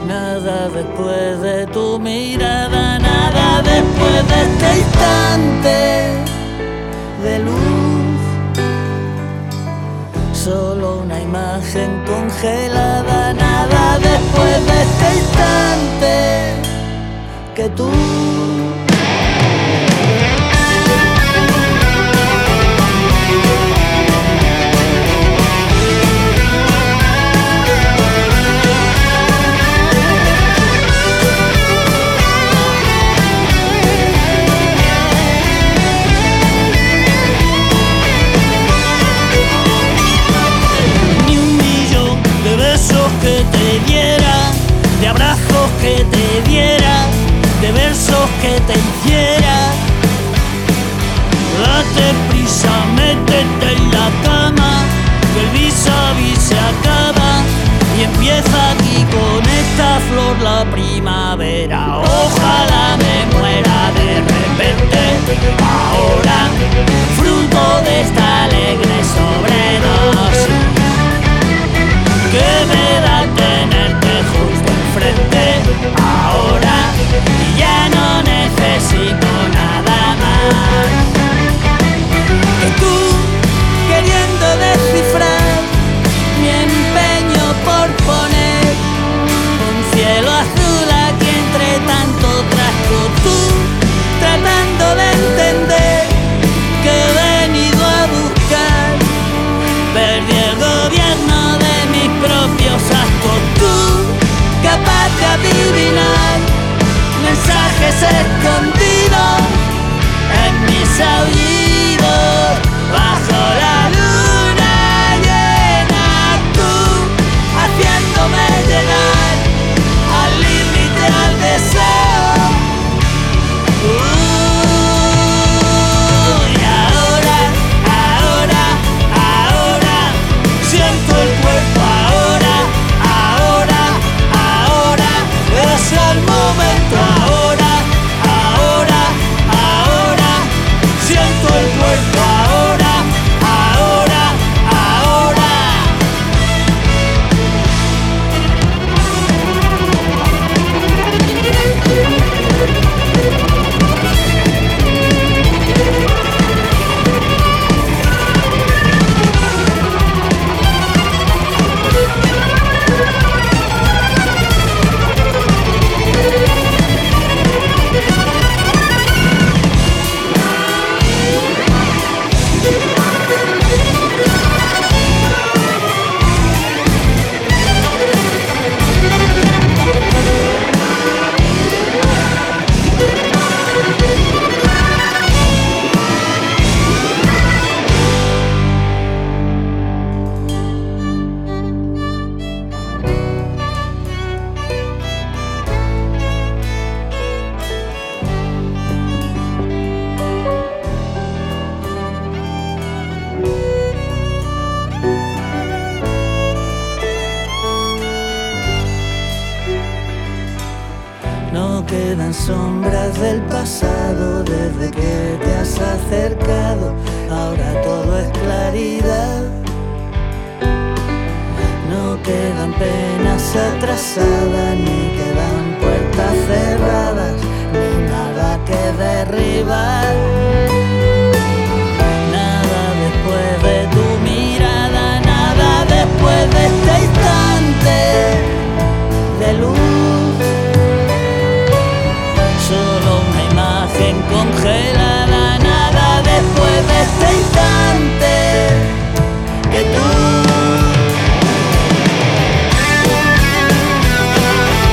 Nada después de tu mirada, nada después de este instante de luz. Solo una imagen congelada, nada después de este instante que tú. Que te diera, de abrazos que te diera, de versos que te hiciera. Date prisa, métete en la cama, que el vis a vis se acaba y empieza aquí con esta flor la primavera. Ojalá me muera de repente, ahora, fruto de esta alegre sobredosis. Que me da tenerte justo enfrente ahora y ya no necesito nada más. Que tú, queriendo descifrar mi empeño por poner un cielo azul aquí entre tanto tráfico, tú tratando de entender que he venido a buscar, perdí el gobierno de mis propios actos, tú capaz de adivinar mensajes escondidos en mis oídos bajo la luna llena, tú haciéndome llegar al límite, al deseo. Y ahora, ahora, ahora siento el cuerpo, ahora, ahora, ahora es el momento, ahora, ahora, ahora siento el cuerpo, ahora, ahora, ahora. No quedan sombras del pasado desde que te has acercado, ahora todo es claridad. No quedan penas atrasadas, ni quedan puertas cerradas, ni nada que derribar. Nada después de tu mirada, nada después de este instante de luz. Solo una imagen congelada, nada después de este instante que tú.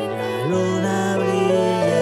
la luna brilla